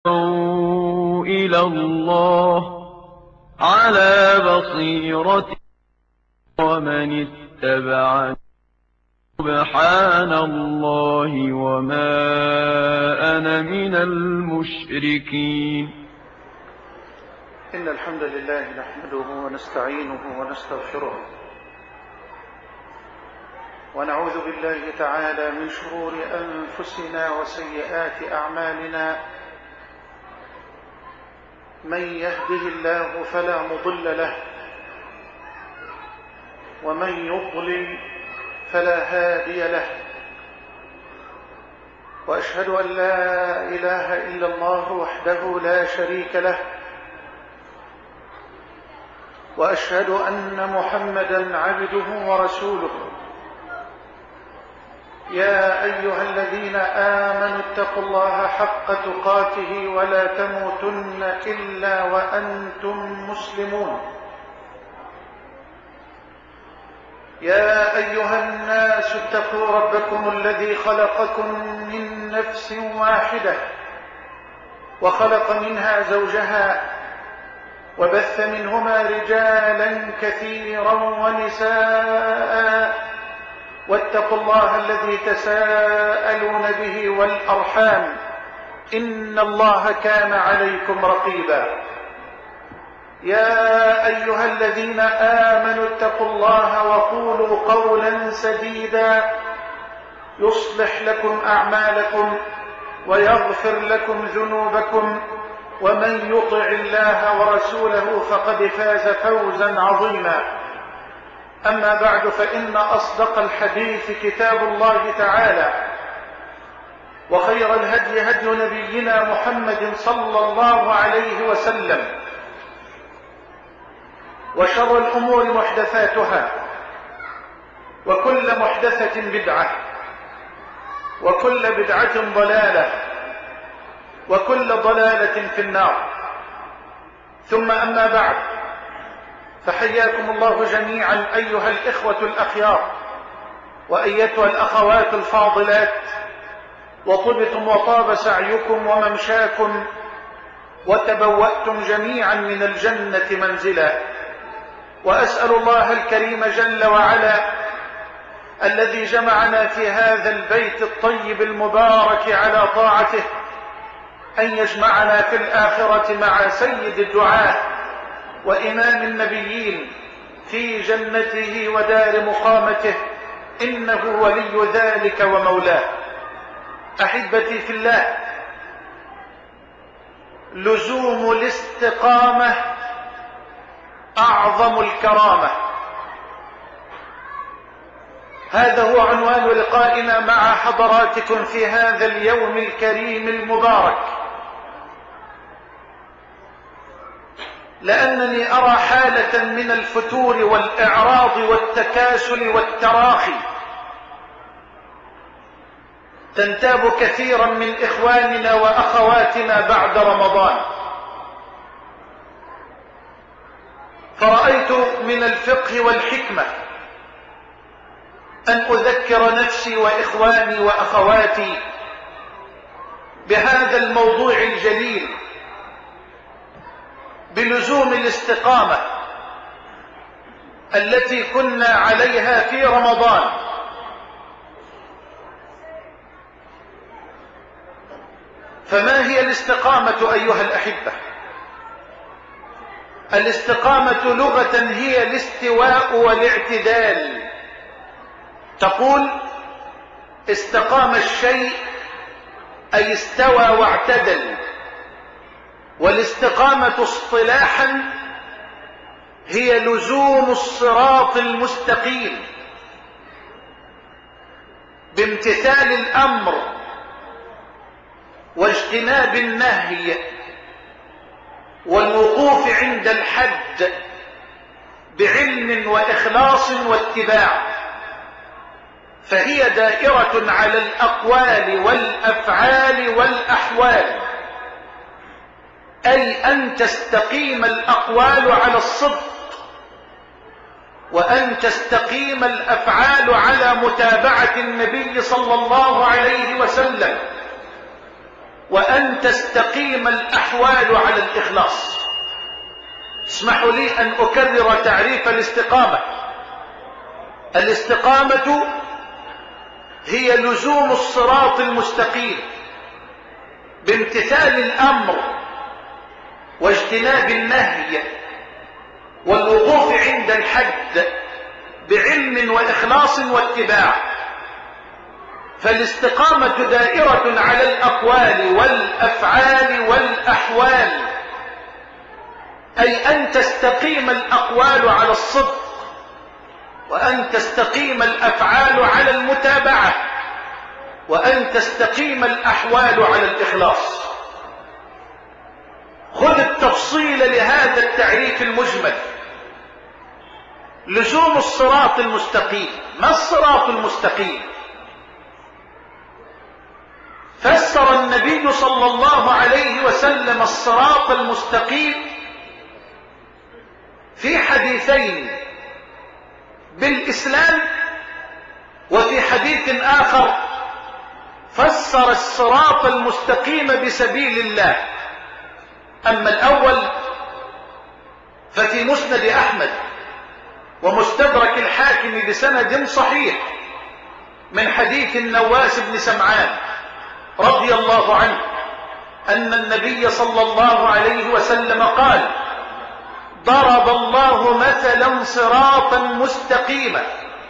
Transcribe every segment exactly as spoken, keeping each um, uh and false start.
إلى الله على بصيرة ومن اتبعني سبحان الله وما أنا من المشركين. إن الحمد لله نحمده ونستعينه ونستغفره ونعوذ بالله تعالى من شرور أنفسنا وسيئات أعمالنا. من يهده الله فلا مضل له ومن يضلل فلا هادي له، وأشهد أن لا إله إلا الله وحده لا شريك له، وأشهد أن محمدًا عبده ورسوله. يا أيها الذين آمنوا اتقوا الله حق تقاته ولا تموتن إلا وأنتم مسلمون. يا أيها الناس اتقوا ربكم الذي خلقكم من نفس واحدة وخلق منها زوجها وبث منهما رجالا كثيرا ونساء، واتقوا الله الذي تساءلون به والأرحام إن الله كان عليكم رقيبا. يا أيها الذين آمنوا اتقوا الله وقولوا قولا سديدا يصلح لكم أعمالكم ويغفر لكم ذنوبكم، ومن يطع الله ورسوله فقد فاز فوزا عظيما. أما بعد، فإن أصدق الحديث كتاب الله تعالى، وخير الهدي هدي نبينا محمد صلى الله عليه وسلم، وشر الأمور محدثاتها، وكل محدثة بدعة، وكل بدعة ضلالة، وكل ضلالة في النار. ثم أما بعد، فحياكم الله جميعا أيها الإخوة الأخيار وأيتها الأخوات الفاضلات، وطبتم وطاب سعيكم وممشاكم وتبوأتم جميعا من الجنة منزلا. وأسأل الله الكريم جل وعلا الذي جمعنا في هذا البيت الطيب المبارك على طاعته أن يجمعنا في الآخرة مع سيد الدعاة وإمام النبيين في جنته ودار مقامته، إنه ولي ذلك ومولاه. أحبتي في الله، لزوم الاستقامة أعظم الكرامة. هذا هو عنوان لقائنا مع حضراتكم في هذا اليوم الكريم المبارك، لأنني أرى حالة من الفتور والإعراض والتكاسل والتراخي تنتاب كثيرا من إخواننا وأخواتنا بعد رمضان. فرأيت من الفقه والحكمة أن أذكر نفسي وإخواني وأخواتي بهذا الموضوع الجليل، بلزوم الاستقامة التي كنا عليها في رمضان. فما هي الاستقامة أيها الأحبة؟ الاستقامة لغة هي الاستواء والاعتدال. تقول استقام الشيء أي استوى واعتدل. والاستقامة اصطلاحا هي لزوم الصراط المستقيم بامتثال الأمر واجتناب النهي والوقوف عند الحد بعلم وإخلاص واتباع. فهي دائرة على الأقوال والأفعال والأحوال، أي أن تستقيم الأقوال على الصدق، وأن تستقيم الأفعال على متابعة النبي صلى الله عليه وسلم، وأن تستقيم الأحوال على الإخلاص. اسمحوا لي أن أكرر تعريف الاستقامة. الاستقامة هي لزوم الصراط المستقيم بامتثال الأمر واجتناب النهي والوقوف عند الحد بعلم وإخلاص واتباع. فالاستقامة دائرة على الأقوال والأفعال والأحوال، أي أن تستقيم الأقوال على الصدق، وأن تستقيم الأفعال على المتابعة، وأن تستقيم الأحوال على الإخلاص. خذ التفصيل لهذا التعريف المجمل. لزوم الصراط المستقيم. ما الصراط المستقيم؟ فسر النبي صلى الله عليه وسلم الصراط المستقيم في حديثين، بالإسلام، وفي حديث آخر فسر الصراط المستقيم بسبيل الله. أما الأول ففي مسند أحمد ومستدرك الحاكم بسند صحيح من حديث النواس بن سمعان رضي الله عنه أن النبي صلى الله عليه وسلم قال: ضرب الله مثلا صراطا مستقيما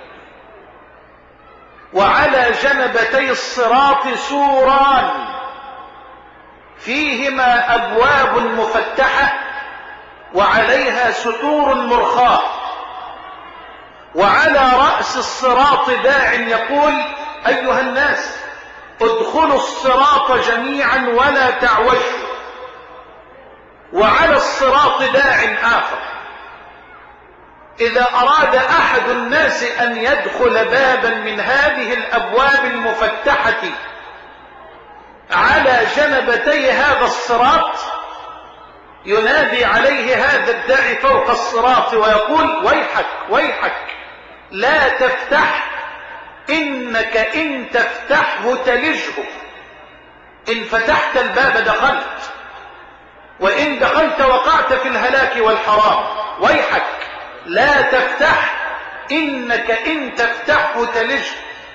وعلى جنبتي الصراط سوران فيهما أبواب مفتحة وعليها ستور مرخاة، وعلى رأس الصراط داع يقول: أيها الناس ادخلوا الصراط جميعا ولا تعوجوا. وعلى الصراط داع آخر إذا أراد أحد الناس أن يدخل بابا من هذه الأبواب المفتحة على جنبتي هذا الصراط ينادي عليه هذا الداعي فوق الصراط ويقول: ويحك ويحك لا تفتح، إنك إن تفتحه تلجه. إن فتحت الباب دخلت، وإن دخلت وقعت في الهلاك والحرام. ويحك لا تفتح، إنك إن تفتحه تلجه.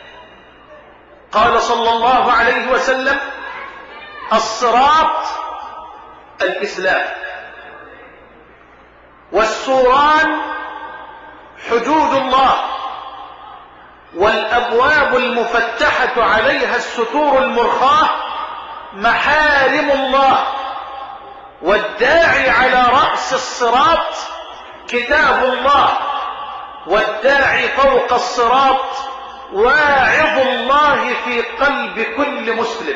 قال صلى الله عليه وسلم: الصراط الإسلام، والسوران حدود الله، والأبواب المفتحة عليها الستور المرخاة محارم الله، والداعي على رأس الصراط كتاب الله، والداعي فوق الصراط واعظ الله في قلب كل مسلم.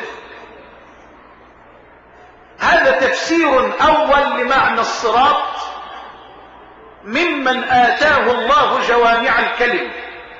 هذا تفسير أول لمعنى الصراط ممن آتاه الله جوامع الكلم.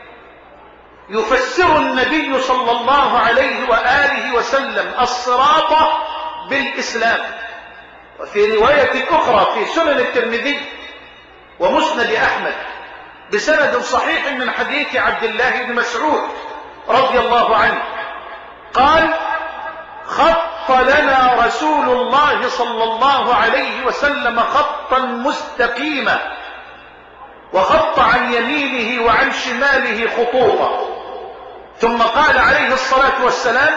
يفسر النبي صلى الله عليه وآله وسلم الصراط بالإسلام. وفي رواية أخرى في سنن الترمذي ومسند أحمد بسند صحيح من حديث عبد الله بن مسعود رضي الله عنه قال: خط لنا رسول الله صلى الله عليه وسلم خطا مستقيما، وخط عن يمينه وعن شماله خطوطا، ثم قال عليه الصلاة والسلام: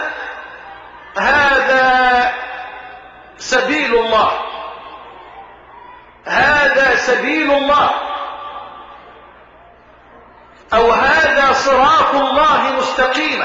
هذا سبيل الله، هذا سبيل الله، أو هذا صراط الله مستقيما.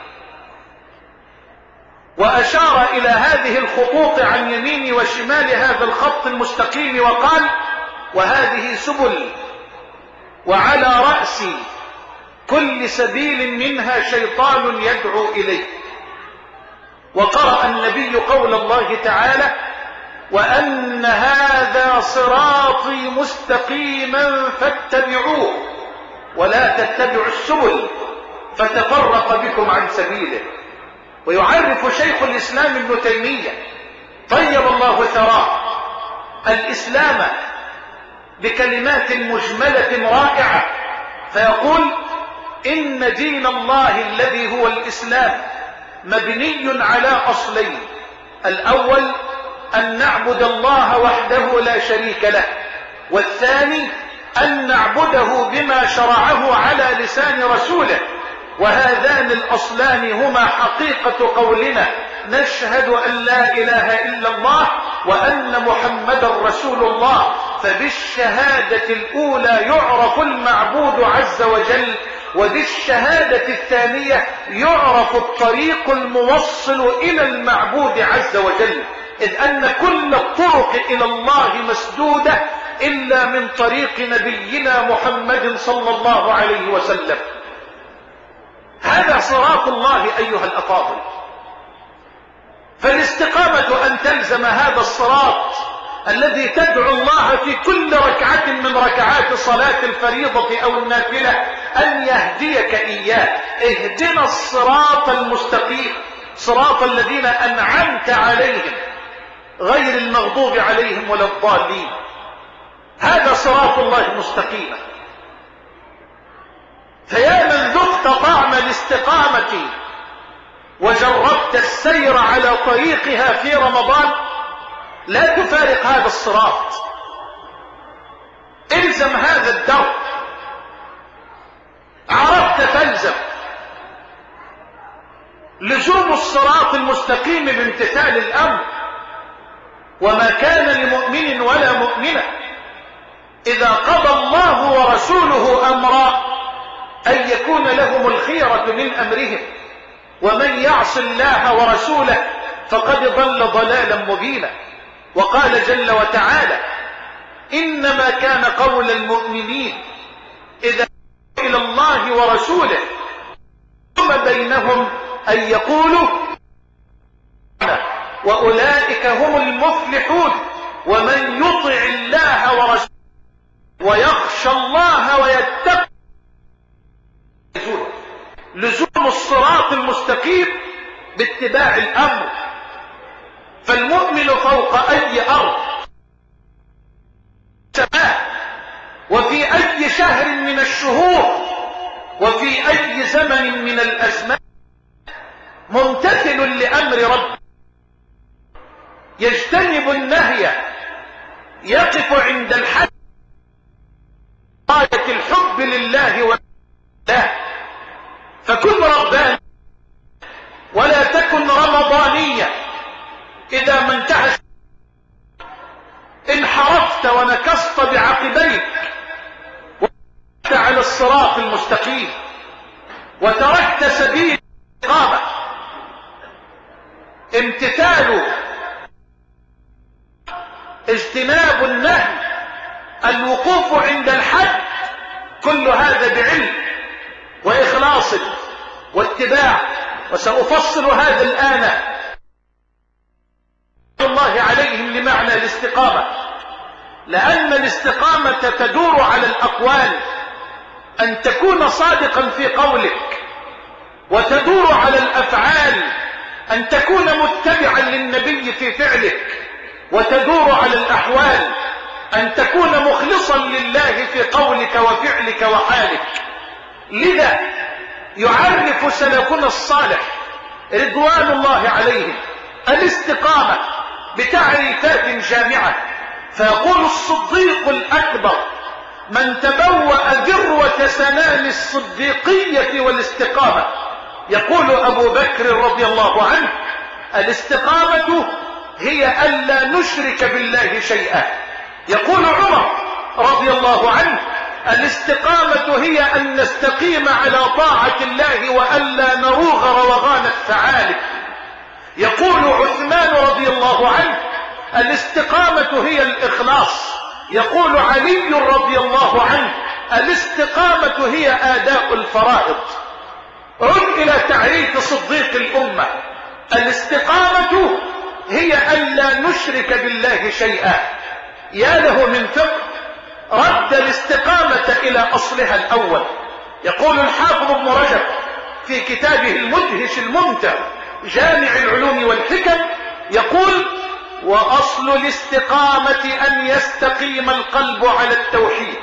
وأشار إلى هذه الخطوط عن يمين وشمال هذا الخط المستقيم وقال: وهذه سبل، وعلى رأس كل سبيل منها شيطان يدعو إليه. وقرأ النبي قول الله تعالى: وأن هذا صراطي مستقيما فاتبعوه ولا تتبعوا السبل فتفرق بكم عن سبيله. ويعرف شيخ الإسلام ابن تيمية طيب الله ثراه الإسلام بكلمات مجملة رائعة، فيقول: إن دين الله الذي هو الإسلام مبني على أصلين: الأول أن نعبد الله وحده لا شريك له، والثاني أن نعبده بما شرعه على لسان رسوله، وهذان الأصلان هما حقيقة قولنا نشهد أن لا إله إلا الله وأن محمدا رسول الله. فبالشهادة الأولى يعرف المعبود عز وجل، وبالشهادة الثانية يعرف الطريق الموصل إلى المعبود عز وجل، إذ أن كل الطرق إلى الله مسدودة إلا من طريق نبينا محمد صلى الله عليه وسلم. هذا صراط الله أيها الأفاضل. فالاستقامة أن تلزم هذا الصراط الذي تدعو الله في كل ركعة من ركعات صلاة الفريضة أو النافلة أن يهديك إياه. اهدنا الصراط المستقيم، صراط الذين أنعمت عليهم غير المغضوب عليهم ولا الضالين. هذا صراط الله مستقيما. فيا من ذقت طعم الاستقامة وجربت السير على طريقها في رمضان، لا تفارق هذا الصراط، الزم هذا الدرب. عرفت فالزم. لزوم الصراط المستقيم بامتثال الأمر، وما كان لمؤمن ولا مؤمنة إذا قضى الله ورسوله أمرا أن يكون لهم الخيرة من أمرهم، ومن يعص الله ورسوله فقد ضل ضلالا مبينا. وقال جل وتعالى: إنما كان قول المؤمنين إذا إلى الله ورسوله ثم بينهم أن يقولوا، وأولئك هم المفلحون. ومن يطع الله ورسوله ويخشى الله ويتقي. لزوم الصراط المستقيم باتباع الأمر. فالمؤمن فوق أي أرض سماء، وفي أي شهر من الشهور، وفي أي زمن من الأزمان ممتثل لأمر ربه، يجتنب النهي، يقف عند الحد غاية الحب لله والله. فكن رباني ولا تكن رمضانية. إذا ما انتهت انحرفت ونكصت بعقبيك وانت على الصراط المستقيم وتركت سبيل الإقامة. امتثال، اجتناب النهي، الوقوف عند الحد، كل هذا بعلم وإخلاص واتباع. وسأفصل هذا الآن الله عليهم لمعنى الاستقامة، لأن الاستقامة تدور على الأقوال، أن تكون صادقا في قولك، وتدور على الأفعال، أن تكون متبعا للنبي في فعلك، وتدور على الأحوال، أن تكون مخلصا لله في قولك وفعلك وحالك. لذا يعرف سلفنا الصالح رضوان الله عليهم الاستقامة بتعريفات جامعة. فيقول الصديق الأكبر: من تبوأ ذروة سنام الصديقية والاستقامة. يقول أبو بكر رضي الله عنه: الاستقامة هي ألا نشرك بالله شيئا. يقول عمر رضي الله عنه: الاستقامة هي أن نستقيم على طاعة الله وألا نروغ روغان الثعالب. يقول عثمان رضي الله عنه: الاستقامة هي الإخلاص. يقول علي رضي الله عنه: الاستقامة هي آداء الفرائض. عد إلى تعريف صديق الأمة: الاستقامة هي ألا نشرك بالله شيئا. يا له من فقه رد الاستقامة إلى أصلها الأول. يقول الحافظ ابن رجب في كتابه المدهش الممتع جامع العلوم والحكم، يقول: وأصل الاستقامة أن يستقيم القلب على التوحيد.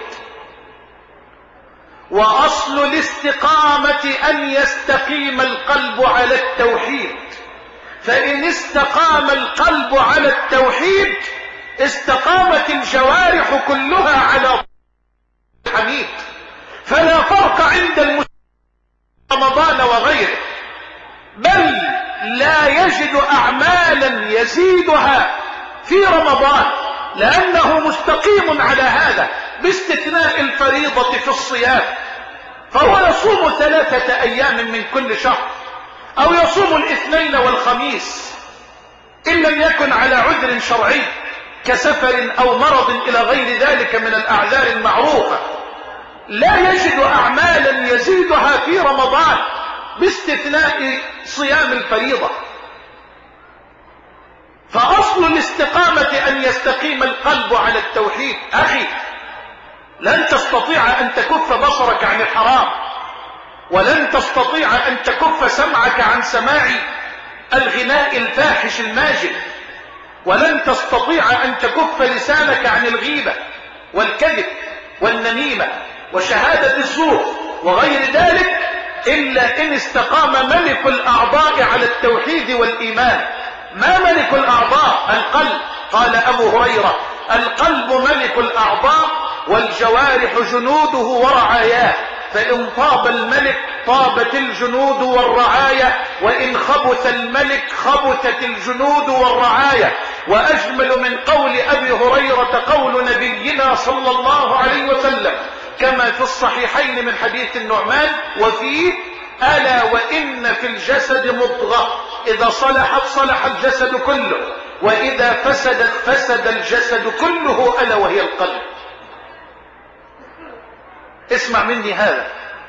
وأصل الاستقامة أن يستقيم القلب على التوحيد. فإن استقام القلب على التوحيد استقامت الجوارح كلها على الحميد. فلا فرق عند المسلمين رمضان وغيره، بل لا يجد أعمالا يزيدها في رمضان لأنه مستقيم على هذا، باستثناء الفريضة في الصيام، فهو يصوم ثلاثة أيام من كل شهر، أو يصوم الاثنين والخميس إن لم يكن على عذر شرعي كسفر أو مرض إلى غير ذلك من الأعذار المعروفة. لا يجد أعمالا يزيدها في رمضان باستثناء صيام الفريضة. فأصل الاستقامة أن يستقيم القلب على التوحيد. أخي، لن تستطيع أن تكف بصرك عن الحرام، ولن تستطيع أن تكف سمعك عن سماع الغناء الفاحش الماجد، ولن تستطيع أن تكف لسانك عن الغيبة والكذب والنميمة وشهادة الزور وغير ذلك، إلا إن استقام ملك الأعضاء على التوحيد والإيمان. ما ملك الأعضاء؟ القلب. قال أبو هريرة: القلب ملك الأعضاء والجوارح جنوده ورعاياه، فإن طاب الملك طابت الجنود والرعاية، وإن خبث الملك خبثت الجنود والرعاية. وأجمل من قول أبي هريرة قول نبينا صلى الله عليه وسلم كما في الصحيحين من حديث النعمان وفيه: ألا وإن في الجسد مضغة إذا صلحت صلح الجسد كله، وإذا فسدت فسد الجسد كله، ألا وهي القلب. اسمع مني هذا،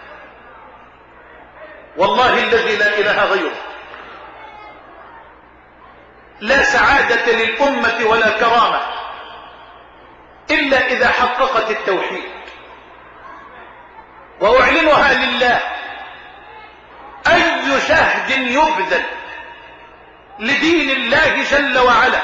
والله الذي لا إله غيره، لا سعادة للأمة ولا كرامة إلا إذا حققت التوحيد. وأعلنها لله: أي جهد يبذل لدين الله جل وعلا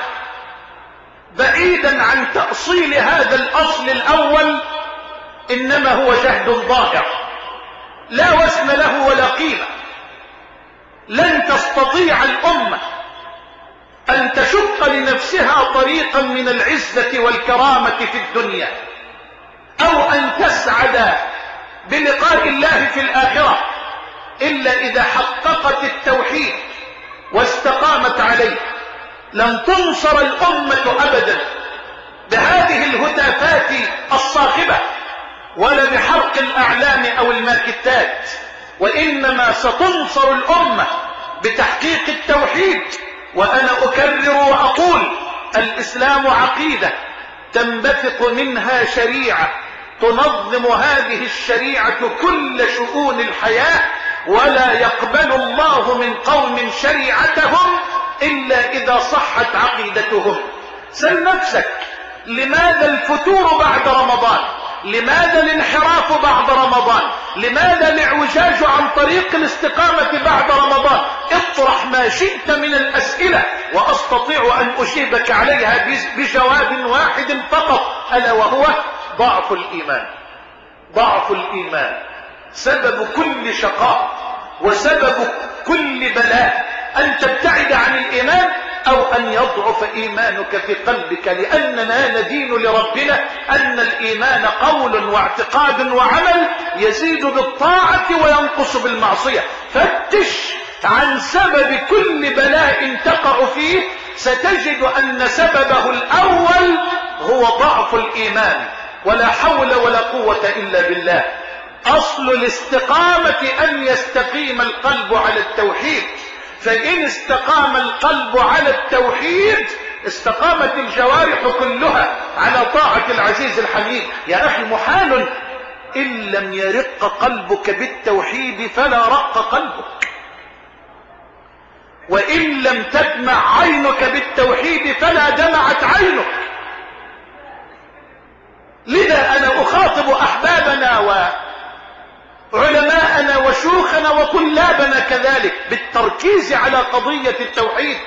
بعيدا عن تأصيل هذا الأصل الأول إنما هو جهد ظاهر لا وزن له ولا قيمة. لن تستطيع الأمة أن تشق لنفسها طريقا من العزة والكرامة في الدنيا، أو أن تسعد بلقاء الله في الآخرة، إلا إذا حققت التوحيد واستقامت عليه. لن تنصر الأمة أبدا بهذه الهتافات الصاخبة ولا بحرق الأعلام أو الماكتات، وإنما ستنصر الأمة بتحقيق التوحيد. وأنا أكرر وأقول: الإسلام عقيدة تنبثق منها شريعة تنظم هذه الشريعة كل شؤون الحياة، ولا يقبل الله من قوم شريعتهم إلا إذا صحت عقيدتهم. سل نفسك: لماذا الفتور بعد رمضان؟ لماذا الانحراف بعد رمضان؟ لماذا الاعوجاج عن طريق الاستقامة بعد رمضان؟ اطرح ما شئت من الأسئلة وأستطيع أن أجيبك عليها بجواب واحد فقط، ألا وهو ضعف الإيمان. ضعف الإيمان سبب كل شقاء وسبب كل بلاء، أن تبتعد عن الإيمان أو أن يضعف إيمانك في قلبك، لأننا ندين لربنا أن الإيمان قول واعتقاد وعمل يزيد بالطاعة وينقص بالمعصية. فتش عن سبب كل بلاء تقع فيه، ستجد أن سببه الأول هو ضعف الإيمان. ولا حول ولا قوة إلا بالله. أصل الاستقامة أن يستقيم القلب على التوحيد، فإن استقام القلب على التوحيد استقامت الجوارح كلها على طاعة العزيز الحميد. يا أخي، محال إن لم يرق قلبك بالتوحيد فلا رق قلبك، وإن لم تدمع عينك بالتوحيد فلا دمعت عينك. لذا أنا أخاطب أحبابنا وعلماءنا وشيوخنا وطلابنا كذلك بالتركيز على قضية التوحيد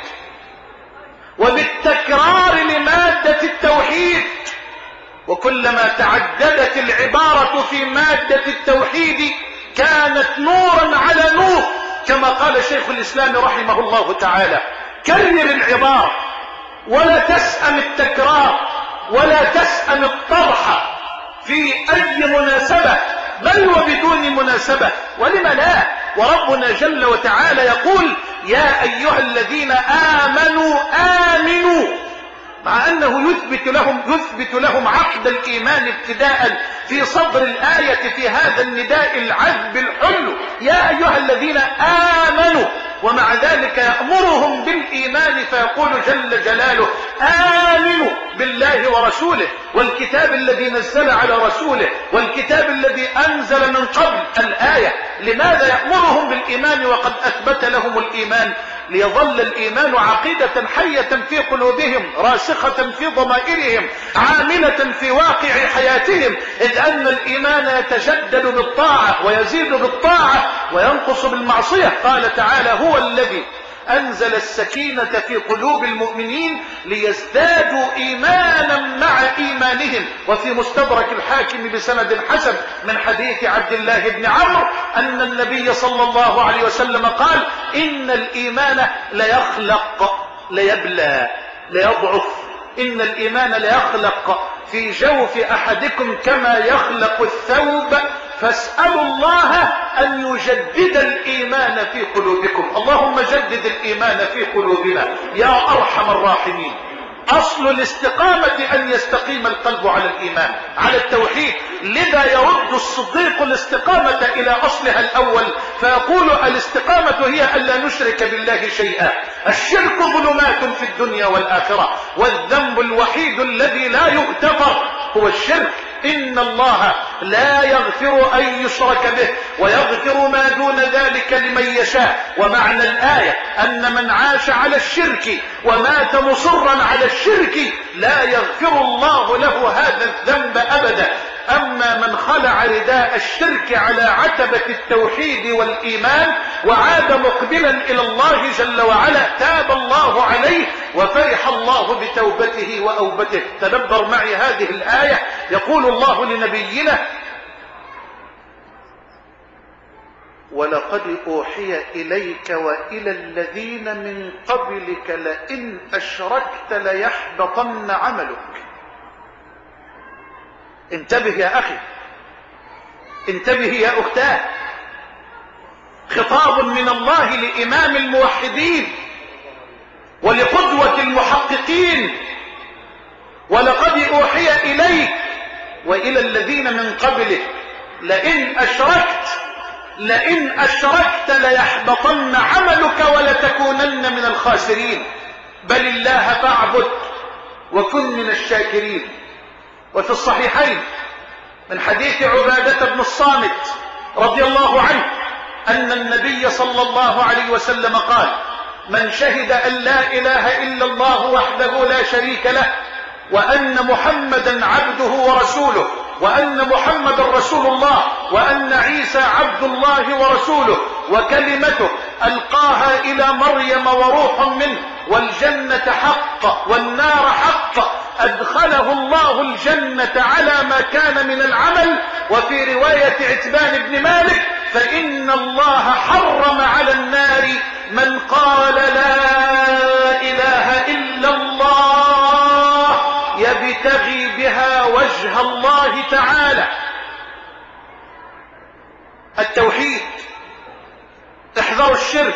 وبالتكرار لمادة التوحيد. وكلما تعددت العبارة في مادة التوحيد كانت نورا على نور، كما قال شيخ الإسلام رحمه الله تعالى: كرر العبارة ولا تسأم التكرار ولا تسأم الطرح في أي مناسبة، بل وبدون مناسبة. ولم لا؟ وربنا جل وتعالى يقول يا أيها الذين آمنوا آمنوا، مع أنه يثبت لهم, يثبت لهم عقد الإيمان ابتداء في صدر الآية في هذا النداء العذب الحلو، يا أيها الذين آمنوا، ومع ذلك يأمرهم بالإيمان فيقول جل جلاله آمنوا بالله ورسوله والكتاب الذي نزل على رسوله والكتاب الذي أنزل من قبل الآية. لماذا يأمرهم بالإيمان وقد أثبت لهم الإيمان؟ ليظل الإيمان عقيدة حية في قلوبهم، راسخة في ضمائرهم، عاملة في واقع حياتهم، إذ أن الإيمان يتجدد بالطاعة ويزيد بالطاعة وينقص بالمعصية. قال تعالى هو الذي أنزل السكينة في قلوب المؤمنين ليزدادوا إيمانا مع إيمانهم. وفي مستدرك الحاكم بسند حسن من حديث عبد الله بن عمرو أن النبي صلى الله عليه وسلم قال إن الإيمان ليخلق ليبلى ليضعف، إن الإيمان ليخلق في جوف أحدكم كما يخلق الثوب، فاسألوا الله أن يجدد الإيمان في قلوبكم. اللهم جدد الإيمان في قلوبنا يا أرحم الراحمين. أصل الاستقامة أن يستقيم القلب على الإيمان، على التوحيد. لذا يرد الصديق الاستقامة إلى أصلها الأول فيقول الاستقامة هي ألا نشرك بالله شيئا. الشرك ظلمات في الدنيا والآخرة، والذنب الوحيد الذي لا يغتفر هو الشرك. إن الله لا يغفر أن يشرك به ويغفر ما دون ذلك لمن يشاء. ومعنى الآية أن من عاش على الشرك ومات مصرا على الشرك لا يغفر الله له هذا الذنب أبدا. أما من خلع رداء الشرك على عتبة التوحيد والإيمان وعاد مقبلا إلى الله جل وعلا تاب الله عليه وفرح الله بتوبته وأوبته. تدبر معي هذه الآية. يقول الله لنبينا ولقد أوحي إليك وإلى الذين من قبلك لئن أشركت ليحبطن عملك. انتبه يا أخي، انتبه يا أختاه. خطاب من الله لإمام الموحدين ولقدوة المحققين. ولقد أوحي إليك وإلى الذين من قبلك لئن أشركت لئن أشركت ليحبطن عملك ولتكونن من الخاسرين. بل الله فاعبد وكن من الشاكرين. وفي الصحيحين من حديث عبادة بن الصامت رضي الله عنه أن النبي صلى الله عليه وسلم قال من شهد أن لا إله إلا الله وحده لا شريك له وأن محمدا عبده ورسوله وأن محمد رسول الله وأن عيسى عبد الله ورسوله وكلمته ألقاها إلى مريم وروح منه والجنة حق والنار حق أدخله الله الجنة على ما كان من العمل. وفي رواية عتبان بن مالك فإن الله حرم على النار من قال لا إله إلا الله يبتغي بها وجه الله تعالى. التوحيد، احذروا الشرك،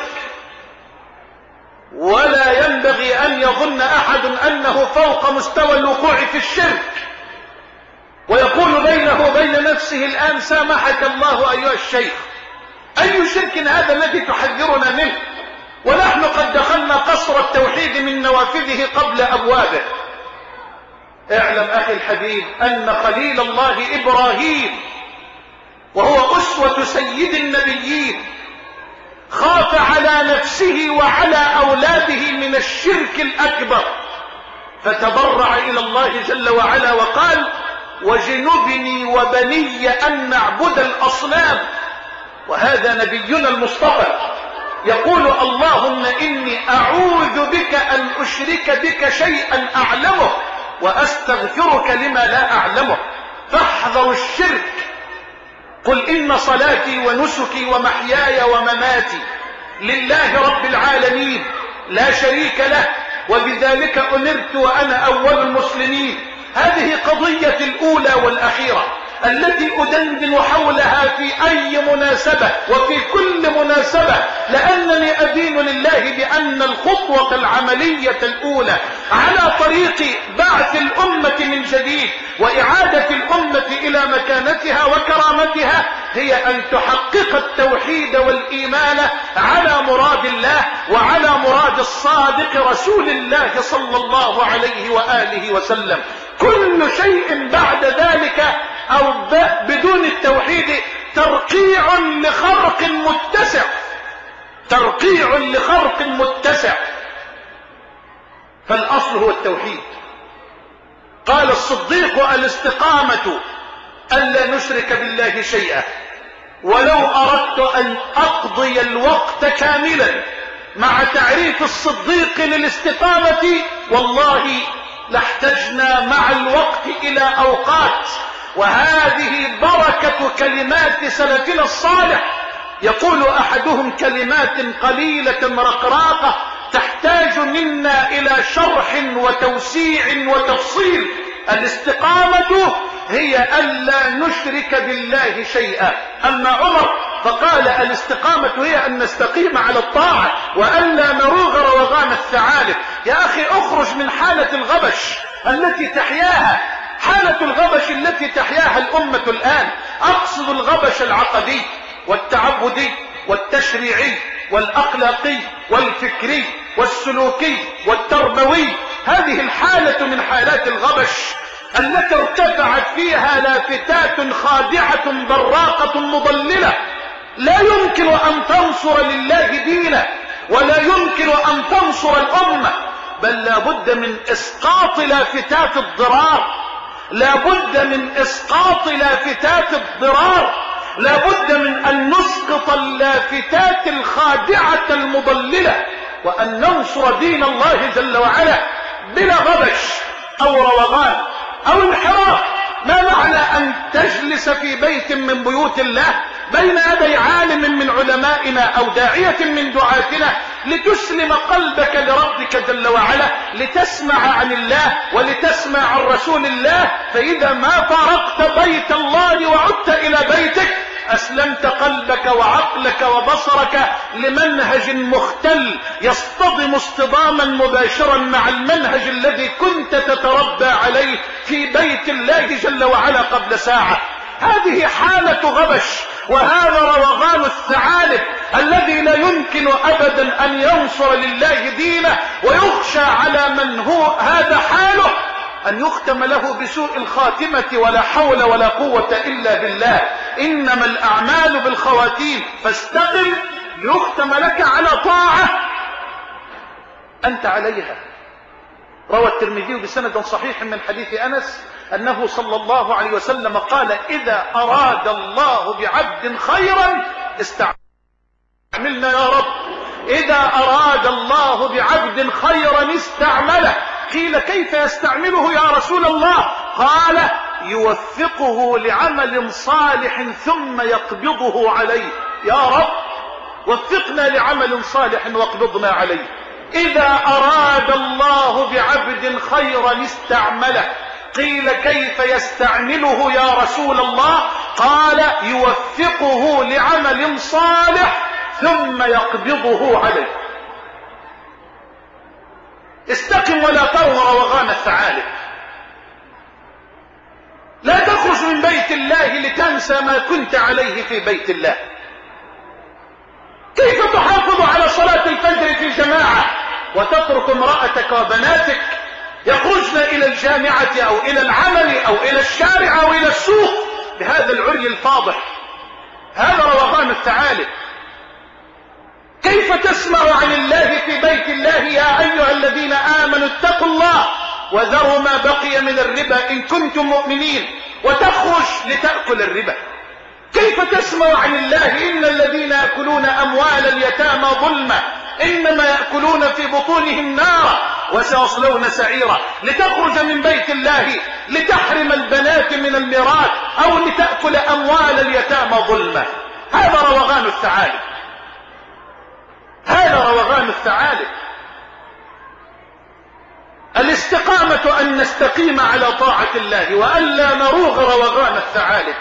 ولا ينبغي أن يظن أحد أنه فوق مستوى الوقوع في الشرك ويقول بينه وبين نفسه الآن سامحك الله أيها الشيخ. أي شرك هذا الذي تحذرنا منه ونحن قد دخلنا قصر التوحيد من نوافذه قبل أبوابه؟ اعلم أخي الحبيب أن خليل الله إبراهيم وهو أسوة سيد النبيين خاف على نفسه وعلى أولاده من الشرك الأكبر فتضرع إلى الله جل وعلا وقال وجنبني وبني أن نعبد الأصنام. وهذا نبينا المصطفى يقول اللهم إني أعوذ بك أن أشرك بك شيئا أعلمه وأستغفرك لما لا أعلمه. فاحذروا الشرك. قل إن صلاتي ونسكي ومحياي ومماتي لله رب العالمين لا شريك له وبذلك أمرت وأنا أول المسلمين. هذه قضية الأولى والأخيرة التي أدندن حولها في أي مناسبة وفي كل مناسبة، لأنني أدين لله بأن الخطوة العملية الأولى على طريق بعث الأمة من جديد وإعادة الأمة إلى مكانتها وكرامتها هي أن تحقق التوحيد والإيمان على مراد الله وعلى مراد الصادق رسول الله صلى الله عليه وآله وسلم. كل شيء بعد ذلك أو بدون التوحيد ترقيع لخرق متسع، ترقيع لخرق متسع. فالأصل هو التوحيد. قال الصديق الاستقامة ألا نشرك بالله شيئا، ولو أردت أن أقضي الوقت كاملا مع تعريف الصديق للاستقامة والله لاحتجنا مع الوقت إلى أوقات. وهذه بركة كلمات سلفنا الصالح. يقول أحدهم كلمات قليلة رقراقة تحتاج منا إلى شرح وتوسيع وتفصيل. الاستقامة هي ألا نشرك بالله شيئا. أما عمر فقال الاستقامة هي أن نستقيم على الطاعة وألا نروغ روغان الثعالب. يا أخي اخرج من حالة الغبش التي تحياها، حالة الغبش التي تحياها الأمة الآن. أقصد الغبش العقدي والتعبدي والتشريعي والأخلاقي والفكري والسلوكي والتربوي. هذه الحالة من حالات الغبش التي ارتفعت فيها لافتات خادعة براقة مضللة. لا يمكن أن تنصر لله دينه ولا يمكن أن تنصر الأمة، بل لا بد من إسقاط لافتات الضرار، لا بد من إسقاط لافتات الضرار، لا بد من أن نسقط اللافتات الخادعة المضللة وأن ننصر دين الله جل وعلا بلا غبش أو روغان أو انحراف. ما معنى أن تجلس في بيت من بيوت الله بين يدي عالم من علمائنا أو داعية من دعاتنا لتسلم قلبك لربك جل وعلا، لتسمع عن الله ولتسمع عن رسول الله، فإذا ما فارقت بيت الله وعدت إلى بيتك أسلمت قلبك وعقلك وبصرك لمنهج مختل يصطدم اصطداما مباشرا مع المنهج الذي كنت تتربى عليه في بيت الله جل وعلا قبل ساعة. هذه حالة غبش وهذا روغان الثعالب الذي لا يمكن أبدا أن ينصر لله دينه، ويخشى على من هو هذا حاله أن يختم له بسوء الخاتمة ولا حول ولا قوة إلا بالله. إنما الأعمال بالخواتيم، فاستقم ليختم لك على طاعة أنت عليها. روى الترمذي بسند صحيح من حديث أنس أنه صلى الله عليه وسلم قال: إذا أراد الله بعبد خيرا استعملنا يا رب. إذا أراد الله بعبد خيرا استعمله. قيل: كيف يستعمله يا رسول الله؟ قال: يوفقه لعمل صالح ثم يقبضه عليه. يا رب وفقنا لعمل صالح واقبضنا عليه. إذا أراد الله بعبد خيرا استعمله. قيل: كيف يستعمله يا رسول الله؟ قال: يوفقه لعمل صالح ثم يقبضه عليه. استقم ولا تروغ روغان الثعالب. لا تخرج من بيت الله لتنسى ما كنت عليه في بيت الله. كيف تحافظ على صلاة الفجر في جماعة وتترك امرأتك وبناتك يخرجن إلى الجامعة أو إلى العمل أو إلى الشارع أو إلى السوق بهذا العري الفاضح؟ هذا روغان الثعالب. كيف تسمع عن الله في بيت الله: يا أيها الذين آمنوا اتقوا الله وذروا ما بقي من الربا إن كنتم مؤمنين، وتخرج لتأكل الربا؟ كيف تسمع عن الله: إن الذين يأكلون أموال اليتامى ظلما إنما يأكلون في بطونهم نارا وسيصلون سعيرا؟ لتخرج من بيت الله لتحرم البنات من الميراث أو لتأكل أموال اليتامى ظلما. هذا روغان الثعالب، هذا روغان الثعالب. الاستقامة أن نستقيم على طاعة الله وألا نروغ روغان الثعالب.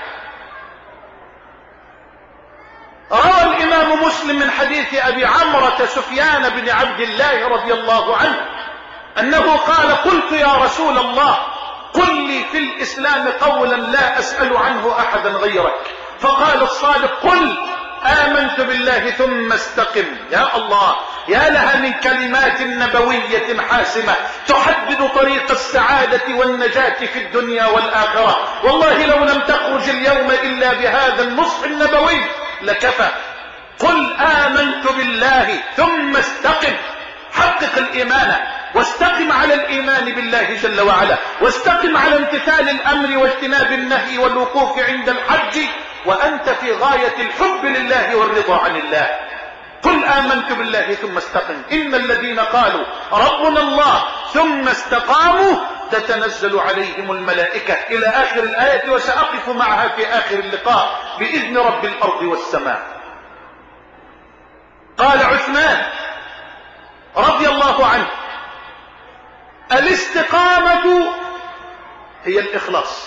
روى الإمام مسلم من حديث أبي عمرة سفيان بن عبد الله رضي الله عنه أنه قال: قلت يا رسول الله قل لي في الإسلام قولا لا أسأل عنه أحدا غيرك. فقال الصادق: قل آمنت بالله ثم استقم. يا الله، يا لها من كلمات نبوية حاسمة تحدد طريق السعادة والنجاة في الدنيا والآخرة. والله لو لم تخرج اليوم إلا بهذا النصح النبوي لكفى. قل آمنت بالله ثم استقم. حقق الإيمان واستقم على الإيمان بالله جل وعلا، واستقم على امتثال الأمر واجتناب النهي والوقوف عند الحج وأنت في غاية الحب لله والرضا عن الله. قل آمنت بالله ثم استقم. إن الذين قالوا ربنا الله ثم استقاموا تتنزل عليهم الملائكة إلى آخر الآية، وسأقف معها في آخر اللقاء بإذن رب الأرض والسماء. قال عثمان رضي الله عنه: الاستقامة هي الإخلاص،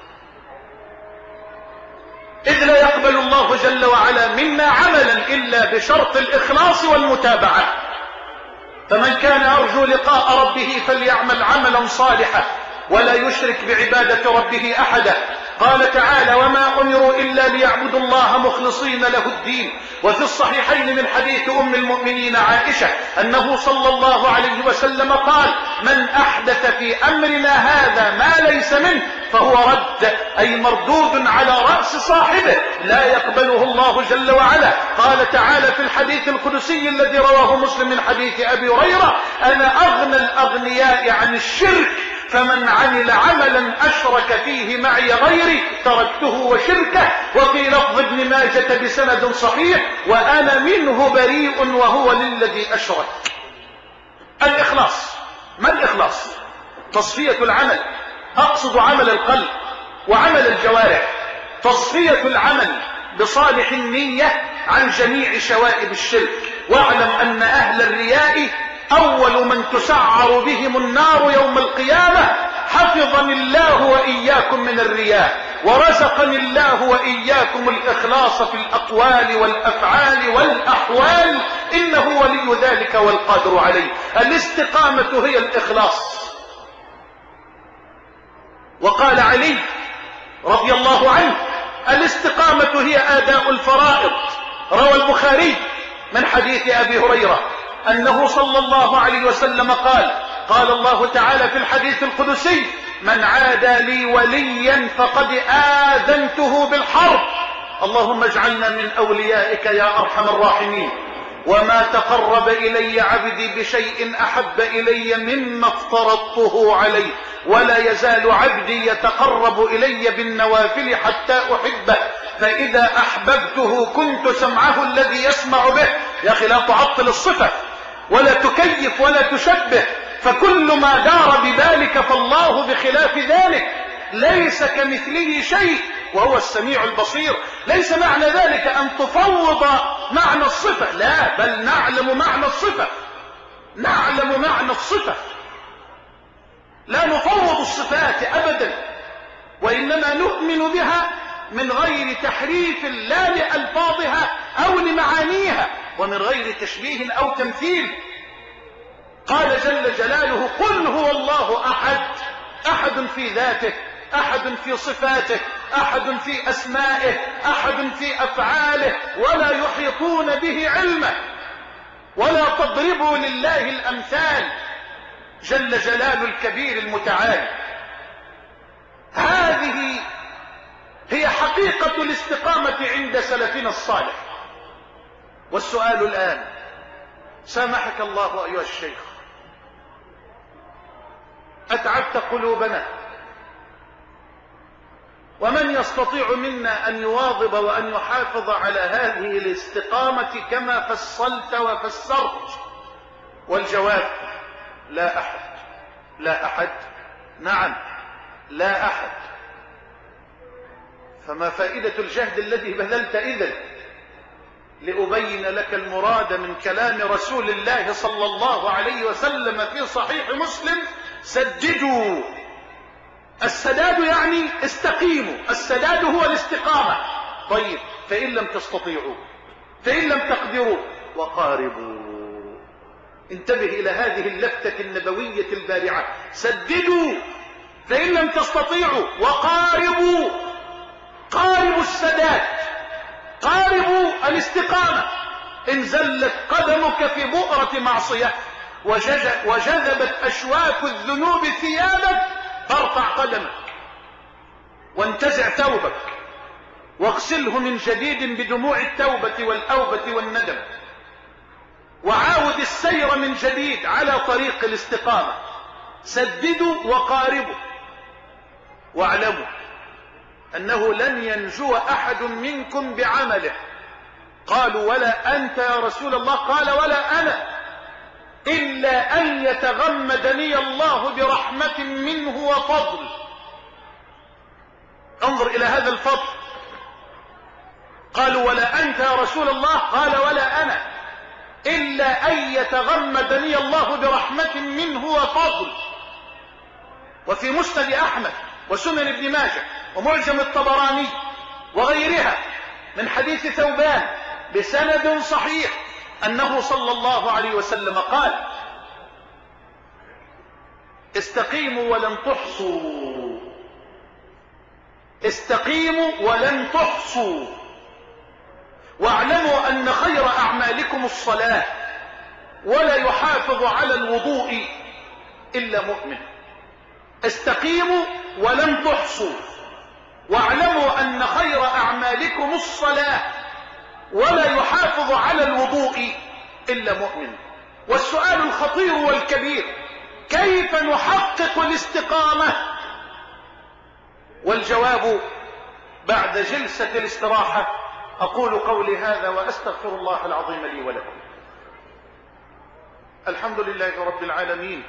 إذ لا يقبل الله جل وعلا منا عملا إلا بشرط الإخلاص والمتابعة. فمن كان يرجو لقاء ربه فليعمل عملا صالحا ولا يشرك بعبادة ربه أحدا. قال تعالى: وما أمروا إلا ليعبدوا الله مخلصين له الدين. وفي الصحيحين من حديث أم المؤمنين عائشة أنه صلى الله عليه وسلم قال: من أحدث في أمرنا هذا ما ليس منه فهو رد، أي مردود على رأس صاحبه لا يقبله الله جل وعلا. قال تعالى في الحديث القدسي الذي رواه مسلم من حديث أبي هريرة: أنا أغنى الأغنياء عن الشرك، فمن عمل عملا أشرك فيه معي غيري تركته وشركه. وفي لفظ ابن ماجة بسند صحيح: وأنا منه بريء وهو للذي أشرك. الإخلاص. ما الإخلاص؟ تصفية العمل، أقصد عمل القلب وعمل الجوارح، تصفية العمل بصالح النية عن جميع شوائب الشرك. واعلم أن أهل الرياء أول من تسعر بهم النار يوم القيامة. حفظني الله وإياكم من الرياء، ورزقني الله وإياكم الإخلاص في الأقوال والأفعال والأحوال، إنه ولي ذلك والقادر عليه. الاستقامة هي الإخلاص. وقال علي رضي الله عنه: الاستقامة هي آداء الفرائض. روى البخاري من حديث أبي هريرة أنه صلى الله عليه وسلم قال: قال الله تعالى في الحديث القدسي: من عادى لي وليا فقد آذنته بالحرب. اللهم اجعلنا من أوليائك يا أرحم الراحمين. وما تقرب إلي عبدي بشيء أحب إلي مما افترضته عليه، ولا يزال عبدي يتقرب إلي بالنوافل حتى أحبه، فإذا أحببته كنت سمعه الذي يسمع به. يا أخي لا تعطل الصفة ولا تكيف ولا تشبه، فكل ما دار بذلك فالله بخلاف ذلك، ليس كمثله شيء وهو السميع البصير. ليس معنى ذلك أن تفوض معنى الصفة، لا، بل نعلم معنى الصفة، نعلم معنى الصفة، لا نفوض الصفات أبدا، وإنما نؤمن بها من غير تحريف لا لألفاظها أو لمعانيها، ومن غير تشبيه أو تمثيل. قال جل جلاله: قل هو الله أحد. أحد في ذاته، أحد في صفاته، أحد في أسمائه، أحد في أفعاله، ولا يحيطون به علما. ولا تضربوا لله الأمثال، جل جلال الكبير المتعال. هذه هي حقيقة الاستقامة عند سلفنا الصالح. والسؤال الآن: سامحك الله أيها الشيخ، أتعبت قلوبنا، ومن يستطيع منا أن يواظب وأن يحافظ على هذه الاستقامة كما فصلت وفسرت؟ والجواب: لا أحد. لا أحد؟ نعم، لا أحد. فما فائدة الجهد الذي بذلت إذن لأبين لك المراد من كلام رسول الله صلى الله عليه وسلم في صحيح مسلم سددوا. السداد يعني استقيموا، السداد هو الاستقامة. طيب فإن لم تستطيعوا، فإن لم تقدروا، وقاربوا. انتبه إلى هذه اللفتة النبوية البارعة. سددوا فإن لم تستطيعوا، وقاربوا. قاربوا السداد، قاربوا الاستقامة. إن زلت قدمك في بؤرة معصية وجذبت أشواك الذنوب ثيابك، فارفع قدمك وانتزع ثوبك واغسله من جديد بدموع التوبة والأوبة والندم، وعاود السير من جديد على طريق الاستقامة. سددوا وقاربوا، واعلموا أنه لن ينجو أحد منكم بعمله. قالوا ولا أنت يا رسول الله؟ قال ولا أنا، إلا أن يتغمدني الله برحمة منه وفضل. انظر إلى هذا الفضل. قالوا ولا أنت يا رسول الله؟ قال ولا أنا، إلا أن يتغمدني الله برحمة منه وفضل. وفي مسند أحمد وسنن ابن ماجه ومعجم الطبراني وغيرها من حديث ثوبان بسند صحيح أنه صلى الله عليه وسلم قال: استقيموا ولن تحصوا، استقيموا ولن تحصوا، واعلموا أن خير أعمالكم الصلاة، ولا يحافظ على الوضوء إلا مؤمن. استقيموا ولن تحصوا، واعلموا أن خير أعمالكم الصلاة، ولا يحافظ على الوضوء إلا مؤمن. والسؤال الخطير والكبير: كيف نحقق الاستقامة؟ والجواب بعد جلسة الاستراحة. أقول قولي هذا وأستغفر الله العظيم لي ولكم. الحمد لله رب العالمين،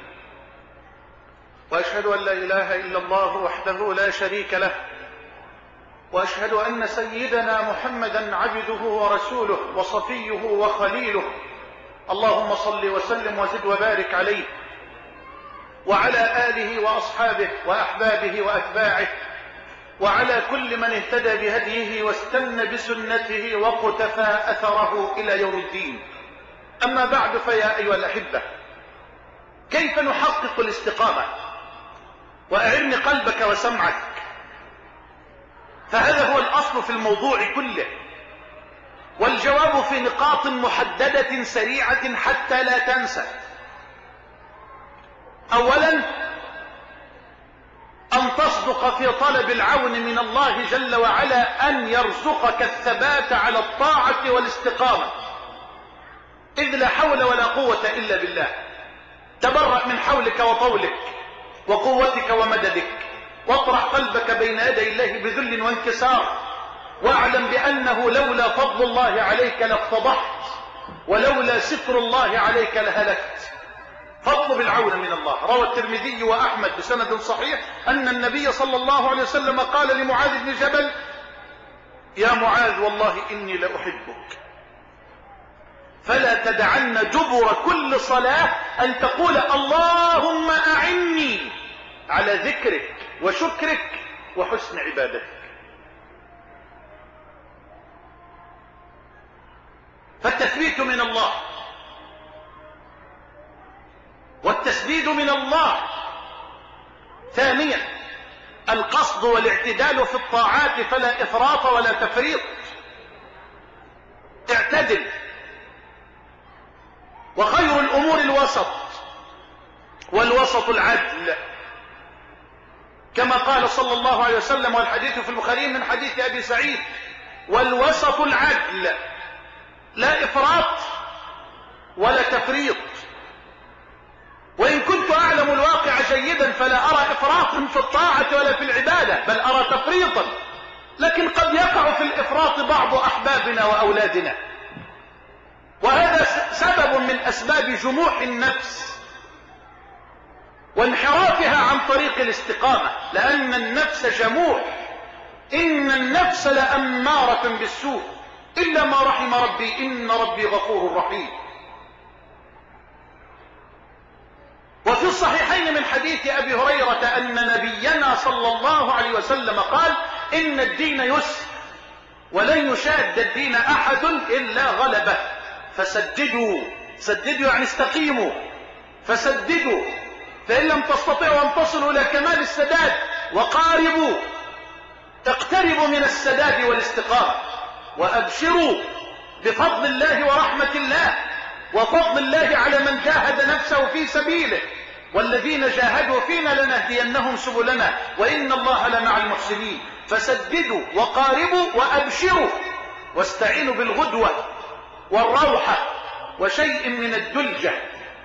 وأشهد أن لا إله إلا الله وحده لا شريك له، وأشهد أن سيدنا محمدا عبده ورسوله وصفيه وخليله. اللهم صل وسلم وزد وبارك عليه وعلى آله وأصحابه وأحبابه وأتباعه، وعلى كل من اهتدى بهديه واستنى بسنته وقتفى أثره إلى يوم الدين. أما بعد، فيا أيها الأحبة، كيف نحقق الاستقامة؟ وأعن قلبك وسمعك، فهذا هو الأصل في الموضوع كله، والجواب في نقاط محددة سريعة حتى لا تنسى. أولا، أن تصدق في طلب العون من الله جل وعلا أن يرزقك الثبات على الطاعة والاستقامة، إذ لا حول ولا قوة إلا بالله. تبرأ من حولك وطولك وقوتك ومددك، واطرح قلبك بين يدي الله بذل وانكسار، واعلم بأنه لولا فضل الله عليك لافتضحت، ولولا ستر الله عليك لهلكت. فاطلب العون من الله. روى الترمذي وأحمد بسند صحيح أن النبي صلى الله عليه وسلم قال لمعاذ بن جبل: يا معاذ، والله إني لأحبك، فلا تدعن دبر كل صلاة أن تقول اللهم أعني على ذكرك وشكرك وحسن عبادتك. فالتثبيت من الله والتسديد من الله. ثانيا، القصد والاعتدال في الطاعات، فلا إفراط ولا تفريط. اعتدل، وخير الأمور الوسط، والوسط العدل، كما قال صلى الله عليه وسلم، والحديث في البخاري من حديث أبي سعيد: والوسط العدل، لا إفراط ولا تفريط. وإن كنت أعلم الواقع جيدا فلا أرى إفراطا في الطاعة ولا في العبادة، بل أرى تفريطا. لكن قد يقع في الإفراط بعض أحبابنا وأولادنا، وهذا سبب من أسباب جموح النفس وانحرافها عن طريق الاستقامة، لأن النفس جموح. إن النفس لأمارة بالسوء إلا ما رحم ربي، إن ربي غفور رحيم. وفي الصحيحين من حديث أبي هريرة أن نبينا صلى الله عليه وسلم قال إن الدين يسر ولن يشاد الدين أحد إلا غلبه فسددوا. سددوا يعني استقيموا، فسددوا، فإن لم تستطيعوا أن تصلوا إلى كمال السداد وقاربوا، اقتربوا من السداد والاستقامة، وأبشروا بفضل الله ورحمة الله وفضل الله على من جاهد نفسه في سبيله، والذين جاهدوا فينا لنهدينهم سبلنا وإن الله لمع المحسنين. فسددوا وقاربوا وأبشروا، واستعينوا بالغدوة والروحة وشيء من الدلجة.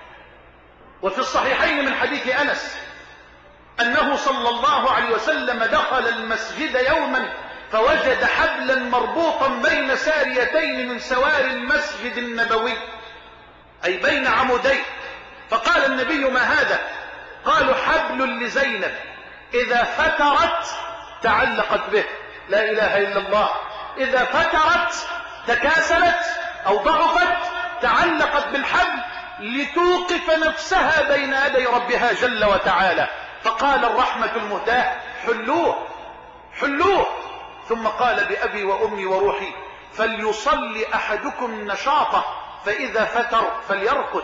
وفي الصحيحين من حديث أنس أنه صلى الله عليه وسلم دخل المسجد يوما فوجد حبلا مربوطا بين ساريتين من سوار المسجد النبوي، أي بين عمودين. فقال النبي: ما هذا؟ قالوا: حبل لزينب إذا فترت تعلقت به. لا إله إلا الله. إذا فترت تكاسلت أو ضعفت تعلقت بالحبل لتوقف نفسها بين يدي ربها جل وتعالى. فقال الرحمة المهداة: حلوه حلوه. ثم قال: بأبي وأمي وروحي فليصلي أحدكم نشاطه فإذا فتر فليرقد.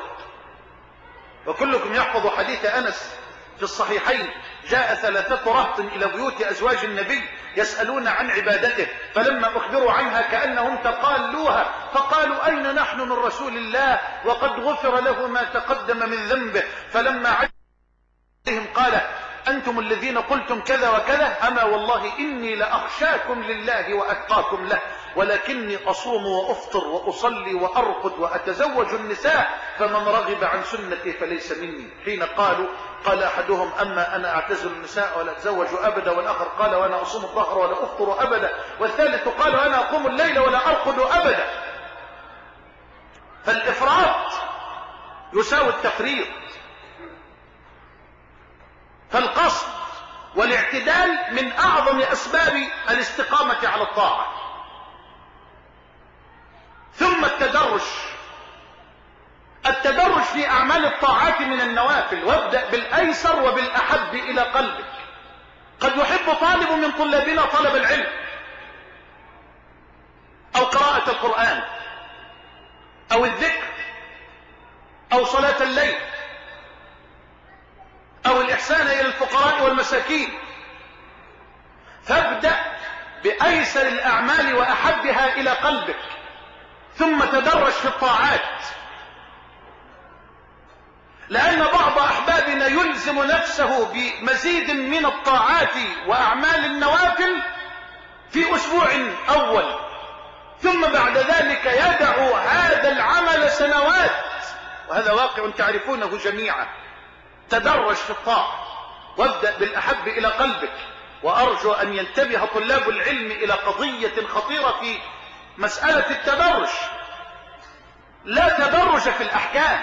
وكلكم يحفظ حديث أنس في الصحيحين: جاء ثلاثة رهط إلى بيوت أزواج النبي يسألون عن عبادته، فلما أخبروا عنها كأنهم تقالوها فقالوا: أين نحن من رسول الله وقد غفر له ما تقدم من ذنبه. فلما عدهم قال: أنتم الذين قلتم كذا وكذا، أما والله إني لأخشاكم لله وأتقاكم له، ولكني أصوم وأفطر وأصلي وأرقد وأتزوج النساء، فمن رغب عن سنتي فليس مني. حين قالوا قال أحدهم: أما أنا أعتزل النساء ولا أتزوج أبدا، والآخر قال: وأنا أصوم الظهر ولا أفطر أبدا، والثالث قال: وأنا أقوم الليل ولا أرقد أبدا. فالإفراط يساوي التفريط، فالقصد والاعتدال من أعظم أسباب الاستقامة على الطاعة. ثم التدرج. التدرج في أعمال الطاعات من النوافل، وابدأ بالأيسر وبالأحب إلى قلبك. قد يحب طالب من طلابنا طلب العلم أو قراءة القرآن أو الذكر أو صلاة الليل أو الإحسان إلى الفقراء والمساكين، فابدأ بأيسر الأعمال وأحبها إلى قلبك، ثم تدرج في الطاعات. لأن بعض أحبابنا يلزم نفسه بمزيد من الطاعات وأعمال النوافل في أسبوع أول، ثم بعد ذلك يدع هذا العمل سنوات، وهذا واقع تعرفونه جميعا. تدرج في الطاعة وابدأ بالأحب إلى قلبك. وأرجو أن ينتبه طلاب العلم إلى قضية خطيرة في مسألة التدرج. لا تدرج في الأحكام،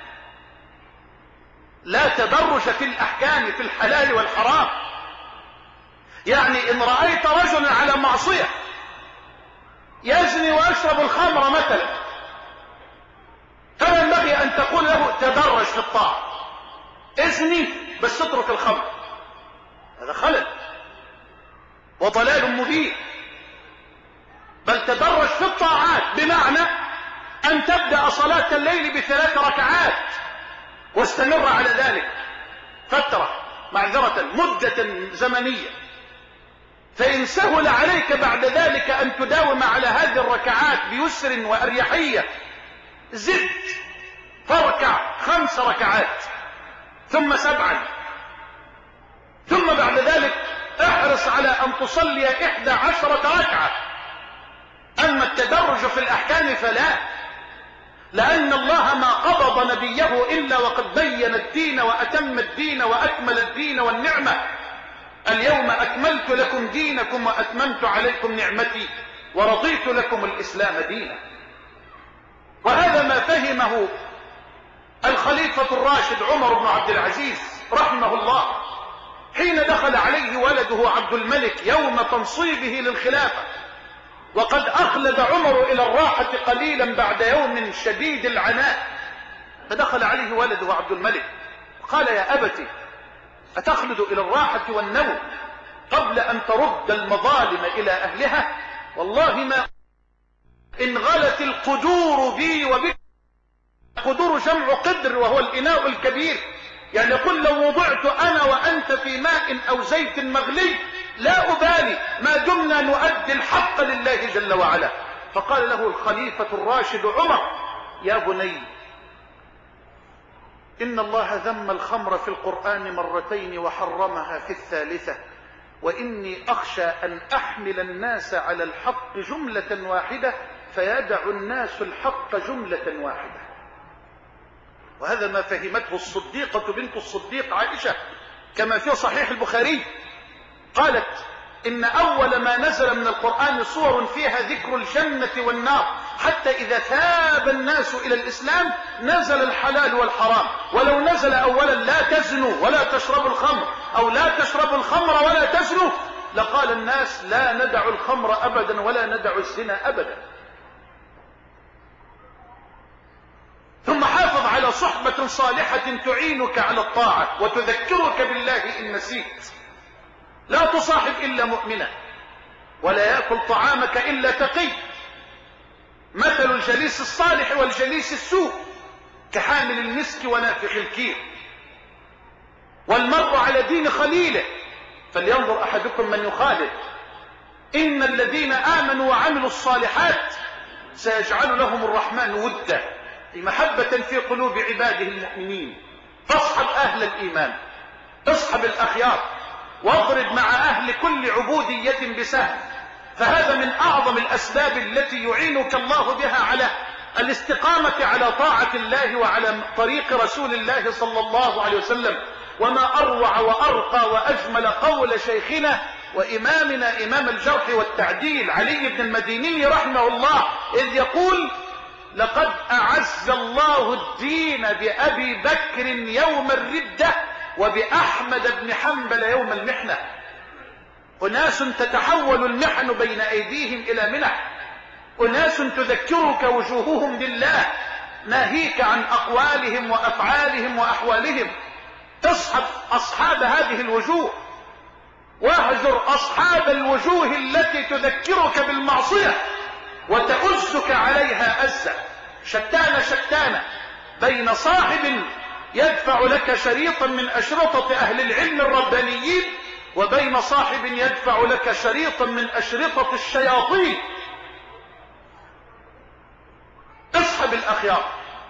لا تدرج في الأحكام في الحلال والحرام. يعني إن رأيت رجلا على معصية يزني ويشرب الخمر مثلا، فلا ينبغي أن تقول له تدرج في الطاعة، ازني بس اترك الخمر. هذا خلل وضلال مبين. بل تدرج في الطاعات بمعنى أن تبدأ صلاة الليل بثلاث ركعات واستمر على ذلك فترة، معذرة مدة زمنية، فإن سهل عليك بعد ذلك أن تداوم على هذه الركعات بيسر وأريحية زد فاركع خمس ركعات ثم سبعا، ثم بعد ذلك احرص على أن تصلي إحدى عشرة ركعة. أما التدرج في الأحكام فلا، لأن الله ما قبض نبيه إلا وقد بين الدين وأتم الدين وأكمل الدين والنعمة. اليوم أكملت لكم دينكم وأتممت عليكم نعمتي ورضيت لكم الإسلام دينا. وهذا ما فهمه الخليفة الراشد عمر بن عبد العزيز رحمه الله حين دخل عليه ولده عبد الملك يوم تنصيبه للخلافة، وقد أخلد عمر إلى الراحة قليلا بعد يوم شديد العناء، فدخل عليه ولده عبد الملك قال يا أبت أتخلد إلى الراحة والنوم قبل أن ترد المظالم إلى أهلها؟ والله ما إن غلت القدور بي وبك. قدور جمع قدر وهو الإناء الكبير، يعني قل لو وضعت أنا وأنت في ماء أو زيت مغلي لا أبالي ما دمنا نؤدي الحق لله جل وعلا. فقال له الخليفة الراشد عمر يا بني إن الله ذم الخمر في القرآن مرتين وحرمها في الثالثة، وإني أخشى أن أحمل الناس على الحق جملة واحدة فيدع الناس الحق جملة واحدة. وهذا ما فهمته الصديقة بنت الصديق عائشة كما في صحيح البخاري، قالت إن أول ما نزل من القرآن صور فيها ذكر الجنة والنار، حتى إذا ثاب الناس إلى الإسلام نزل الحلال والحرام. ولو نزل أولا لا تزنوا ولا تشربوا الخمر أو لا تشربوا الخمر ولا تزنوا لقال الناس لا ندع الخمر أبدا ولا ندع الزنا أبدا. ثم حافظ على صحبة صالحة تعينك على الطاعة وتذكرك بالله إن نسيت. لا تصاحب إلا مؤمنا ولا يأكل طعامك إلا تقي. مثل الجليس الصالح والجليس السوء كحامل المسك ونافخ الكير. والمرء على دين خليله فلينظر أحدكم من يخالف. إن الذين آمنوا وعملوا الصالحات سيجعل لهم الرحمن ودا، محبة في قلوب عباده المؤمنين. فاصحب أهل الإيمان، اصحب الأخيار، واضرب مع أهل كل عبودية بسهم. فهذا من أعظم الأسباب التي يعينك الله بها على الاستقامة على طاعة الله وعلى طريق رسول الله صلى الله عليه وسلم. وما أروع وأرقى وأجمل قول شيخنا وإمامنا إمام الجرح والتعديل علي بن المديني رحمه الله إذ يقول لقد أعز الله الدين بأبي بكر يوم الردة وبأحمد بن حنبل يوم المحنة. أناس تتحول المحن بين أيديهم إلى منح، أناس تذكرك وجوههم بالله ناهيك عن أقوالهم وأفعالهم وأحوالهم. تصحب أصحاب هذه الوجوه واهجر أصحاب الوجوه التي تذكرك بالمعصية وتؤزك عليها أزة. شتان شتان بين صاحب يدفع لك شريطا من أشرطة أهل العلم الربانيين وبين صاحب يدفع لك شريطا من أشرطة الشياطين. اصحب الأخيار.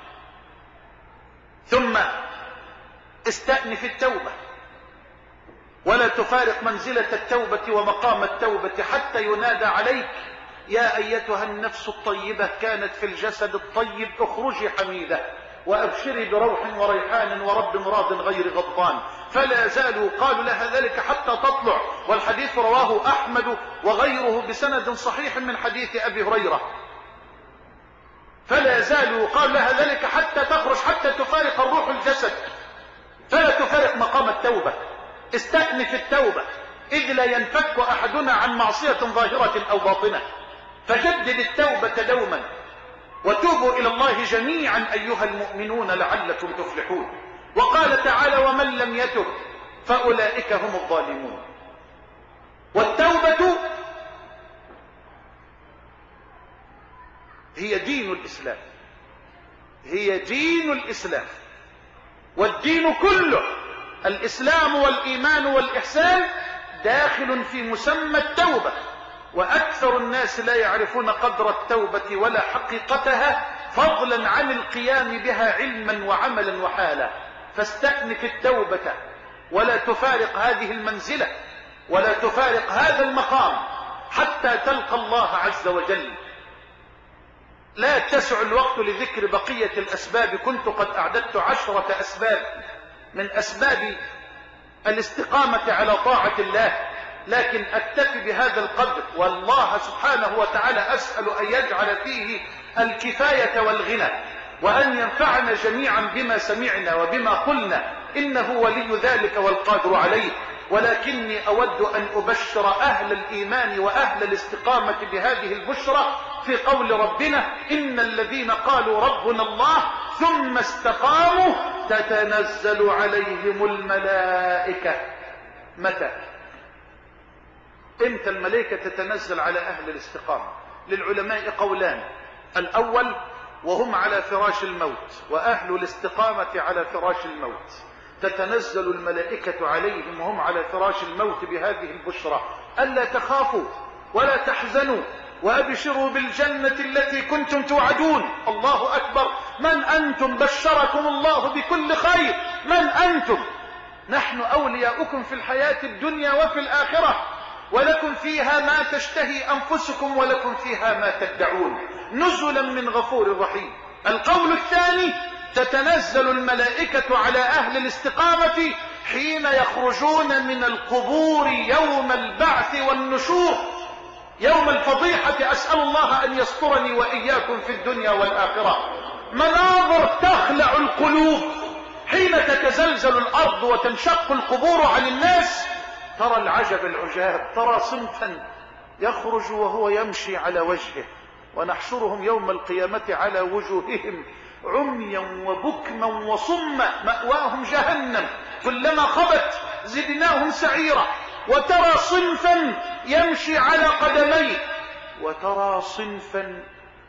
ثم استأنف التوبة ولا تفارق منزلة التوبة ومقام التوبة حتى ينادى عليك يا أيتها النفس الطيبة كانت في الجسد الطيب اخرجي حميدة وأبشري بروح وريحان ورب راض غير غضبان. فلا زالوا قالوا لها ذلك حتى تطلع، والحديث رواه أحمد وغيره بسند صحيح من حديث أبي هريرة. فلا زالوا قالوا لها ذلك حتى تخرج حتى تفارق الروح الجسد. فلا تفارق مقام التوبة. استأنف التوبة إذ لا ينفك أحدنا عن معصية ظاهرة أو باطنة. فجدد التوبة دوما وتوبوا إلى الله جميعا أيها المؤمنون لعلكم تفلحون. وقال تعالى ومن لم يتب فأولئك هم الظالمون. والتوبة هي دين الإسلام، هي دين الإسلام. والدين كله الإسلام والإيمان والإحسان داخل في مسمى التوبة. وأكثر الناس لا يعرفون قدر التوبة ولا حقيقتها فضلا عن القيام بها علما وعملا وحالا. فاستأنف التوبة ولا تفارق هذه المنزلة ولا تفارق هذا المقام حتى تلقى الله عز وجل. لا تسع الوقت لذكر بقية الأسباب، كنت قد أعددت عشرة أسباب من أسباب الاستقامة على طاعة الله، لكن أكتفي بهذا القدر. والله سبحانه وتعالى أسأل أن يجعل فيه الكفاية والغنى وأن ينفعنا جميعا بما سمعنا وبما قلنا، إنه ولي ذلك والقادر عليه. ولكني أود أن أبشر أهل الإيمان وأهل الاستقامة بهذه البشرى في قول ربنا إن الذين قالوا ربنا الله ثم استقاموا تتنزل عليهم الملائكة. متى؟ امتى الملائكة تتنزل على أهل الاستقامة؟ للعلماء قولان: الأول وهم على فراش الموت، وأهل الاستقامة على فراش الموت تتنزل الملائكة عليهم وهم على فراش الموت بهذه البشرى: ألا تخافوا ولا تحزنوا وأبشروا بالجنة التي كنتم توعدون. الله أكبر! من أنتم؟ بشركم الله بكل خير. من أنتم؟ نحن أولياؤكم في الحياة الدنيا وفي الآخرة، ولكم فيها ما تشتهي أنفسكم ولكم فيها ما تدعون، نزلا من غفور رحيم. القول الثاني: تتنزل الملائكة على أهل الاستقامة حين يخرجون من القبور يوم البعث والنشور، يوم الفضيحة. أسأل الله أن يسترني وإياكم في الدنيا والآخرة. مناظر تخلع القلوب حين تتزلزل الأرض وتنشق القبور عن الناس. ترى العجب العجاب، ترى صنفا يخرج وهو يمشي على وجهه، ونحشرهم يوم القيامة على وجوههم عميا وبكما وصما مأواهم جهنم كلما خبت زدناهم سعيرا. وترى صنفا يمشي على قدميه، وترى صنفا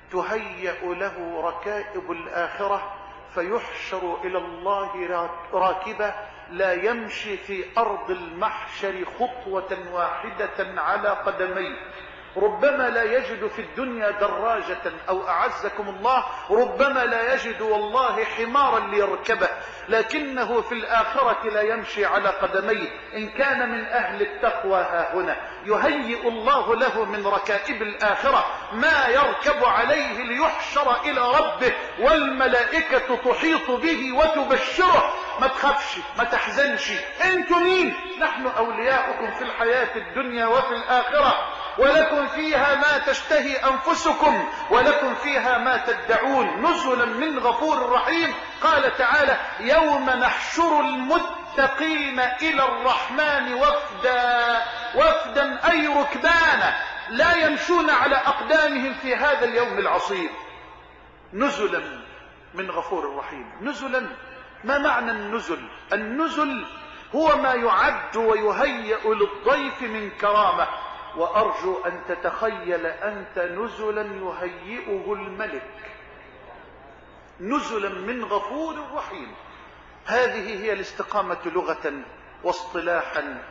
تهيأ له ركائب الآخرة فيحشر إلى الله راكبا لا يمشي في أرض المحشر خطوة واحدة على قدميه. ربما لا يجد في الدنيا دراجة أو أعزكم الله ربما لا يجد والله حمارا ليركبه، لكنه في الآخرة لا يمشي على قدميه. إن كان من أهل التقوى ها هنا يهيئ الله له من ركائب الآخرة ما يركب عليه ليحشر إلى ربه، والملائكة تحيط به وتبشره. ما تخافش، ما تحزنش. انتم مين؟ نحن أولياؤكم في الحياة الدنيا وفي الآخرة، ولكم فيها ما تشتهي أنفسكم ولكم فيها ما تدعون، نزلا من غفور رحيم. قال تعالى: يوم نحشر المتقين إلى الرحمن وفدا. وفدا أي ركبانا، لا يمشون على أقدامهم في هذا اليوم العصيب. نزلا من غفور رحيم. نزلا، ما معنى النزل؟ النزل هو ما يعد ويهيأ للضيف من كرامة، وأرجو أن تتخيل أنت نزلا يهيئه الملك، نزلا من غفور رحيم. هذه هي الاستقامة لغة واصطلاحا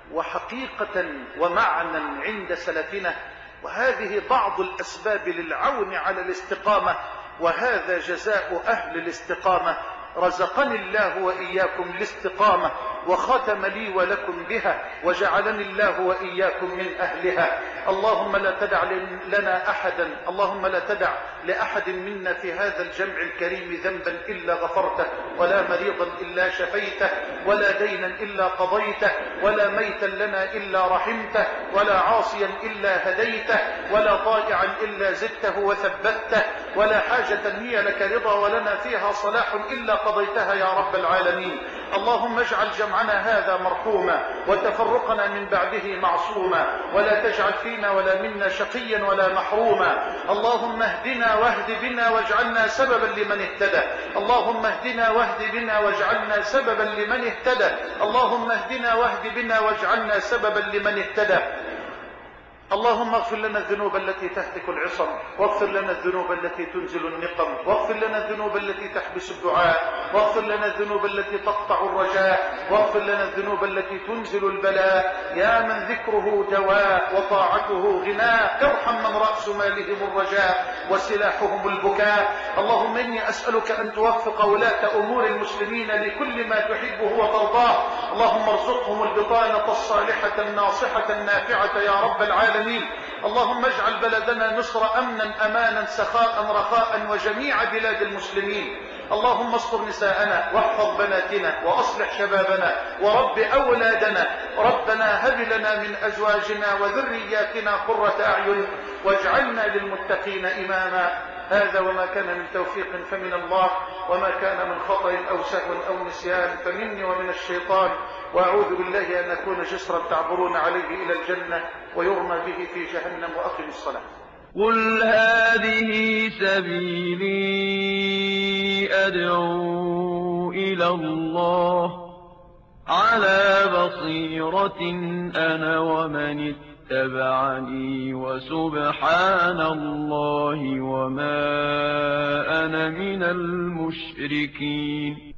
وحقيقة ومعنى عند سلفنا، وهذه بعض الأسباب للعون على الاستقامة، وهذا جزاء أهل الاستقامة. رزقني الله وإياكم الاستقامة وختم لي ولكم بها، وجعلني الله وإياكم من أهلها. اللهم لا تدع لنا أحدا اللهم لا تدع لأحد منا في هذا الجمع الكريم ذنبا إلا غفرته، ولا مريضا إلا شفيته، ولا دينا إلا قضيته، ولا ميتا لنا إلا رحمته، ولا عاصيا إلا هديته، ولا طائعا إلا زدته وثبته، ولا حاجة هي لك رضا ولنا فيها صلاح إلا قضيتها يا رب العالمين. اللهم اجعل جمعنا هذا مرحوما وتفرقنا من بعده معصوما، ولا تجعل فينا ولا منا شقيا ولا محروما. اللهم اهدنا واهد بنا واجعلنا سببا لمن اهتدى. اللهم اهدنا واهد بنا واجعلنا سببا لمن اهتدى. اللهم اهدنا واهد بنا واجعلنا سببا لمن اهتدى. اللهم اغفر لنا الذنوب التي تهتك العصم، واغفر لنا الذنوب التي تنزل النقم، واغفر لنا الذنوب التي تحبس الدعاء، واغفر لنا الذنوب التي تقطع الرجاء، واغفر لنا الذنوب التي تنزل البلاء. يا من ذكره دواء وطاعته غناء، ارحم من رأس مالهم الرجاء وسلاحهم البكاء. اللهم إني أسألك أن توفق ولاة أمور المسلمين لكل ما تحبه وترضاه. اللهم ارزقهم البطانة الصالحة الناصحة النافعة يا رب العالمين. اللهم اجعل بلدنا مصر أمنا أمانا سخاء رخاء وجميع بلاد المسلمين. اللهم استر نساءنا واحفظ بناتنا وأصلح شبابنا ورب أولادنا. ربنا هب لنا من أزواجنا وذرياتنا قرة أعين واجعلنا للمتقين إماما. هذا وما كان من توفيق فمن الله، وما كان من خطأ أو سهو أو نسيان فمني ومن الشيطان، وأعوذ بالله أن أكون جسرا تعبرون عليه إلى الجنة ويرمى به في جهنم. وأقم الصلاة. قل هذه سبيلي أدعو إلى الله على بصيرة أنا ومن اتبعني وسبحان الله وما أنا من المشركين.